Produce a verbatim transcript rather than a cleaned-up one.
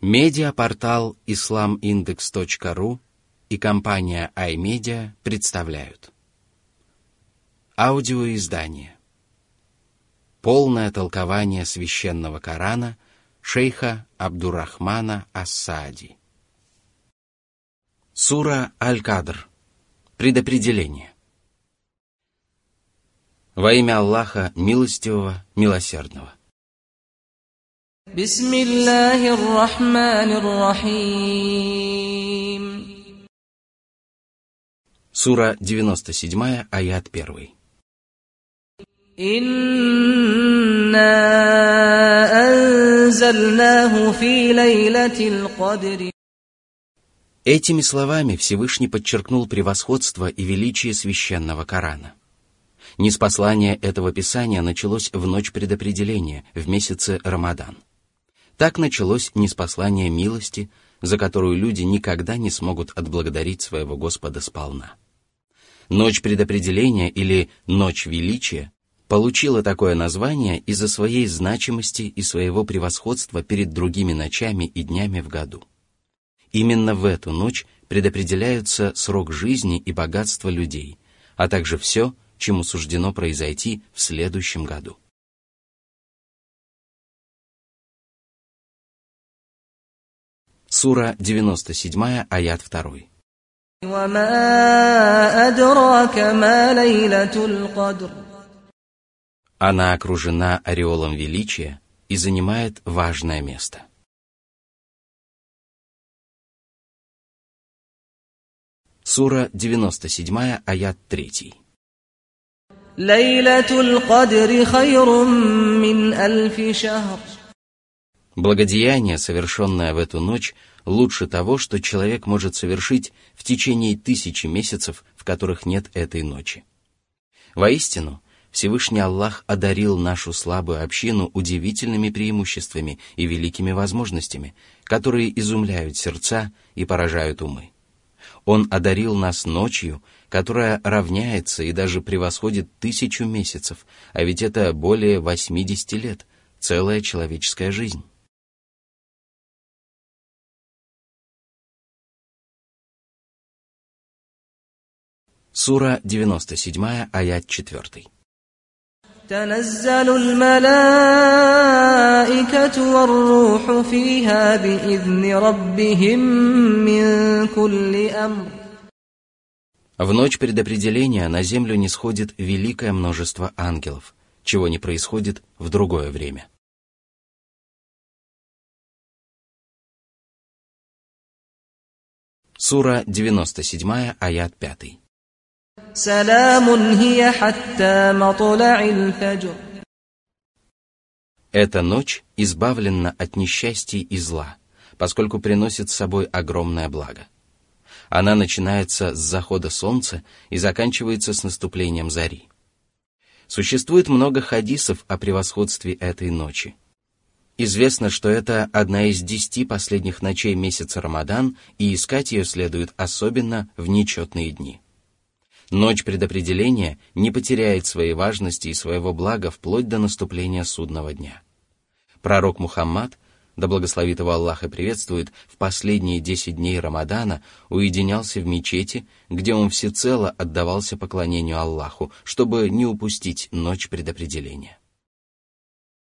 Медиапортал ислам индекс точка ру и компания iMedia представляют аудиоиздание «Полное толкование священного Корана» шейха Абдуррахмана ас-Саади. Сура Аль-Кадр. Предопределение. Во имя Аллаха Милостивого, Милосердного. Бисмиллахир рахманир рахим. Сура девяносто семь, аят один. Инна анзальнаху фи лейлатил кадри. Этими словами Всевышний подчеркнул превосходство и величие священного Корана. Ниспослание этого писания началось в ночь предопределения, в месяце Рамадан. Так началось ниспослание милости, за которую люди никогда не смогут отблагодарить своего Господа сполна. Ночь предопределения или Ночь величия получила такое название из-за своей значимости и своего превосходства перед другими ночами и днями в году. Именно в эту ночь предопределяются срок жизни и богатство людей, а также все, чему суждено произойти в следующем году. Сура девяносто семь, аят два. Она окружена ореолом величия и занимает важное место. Сура девяносто семь, аят три. Благодеяние, совершенное в эту ночь, лучше того, что человек может совершить в течение тысячи месяцев, в которых нет этой ночи. Воистину, Всевышний Аллах одарил нашу слабую общину удивительными преимуществами и великими возможностями, которые изумляют сердца и поражают умы. Он одарил нас ночью, которая равняется и даже превосходит тысячу месяцев, а ведь это более восьмидесяти лет, целая человеческая жизнь. Сура девяносто семь, аят четыре. تنزل الملائكة والروح فيها بإذن ربهم من كل أمر. В ночь предопределения на землю нисходит великое множество ангелов, чего не происходит в другое время. Сура девяносто семь, аят пять. Саламун хия хатта матла'ил фаджр. Эта ночь избавлена от несчастий и зла, поскольку приносит с собой огромное благо. Она начинается с захода солнца и заканчивается с наступлением зари. Существует много хадисов о превосходстве этой ночи. Известно, что это одна из десяти последних ночей месяца Рамадан, и искать ее следует особенно в нечетные дни. Ночь предопределения не потеряет своей важности и своего блага вплоть до наступления судного дня. Пророк Мухаммад, да благословит его Аллах и приветствует, в последние десять дней Рамадана уединялся в мечети, где он всецело отдавался поклонению Аллаху, чтобы не упустить ночь предопределения.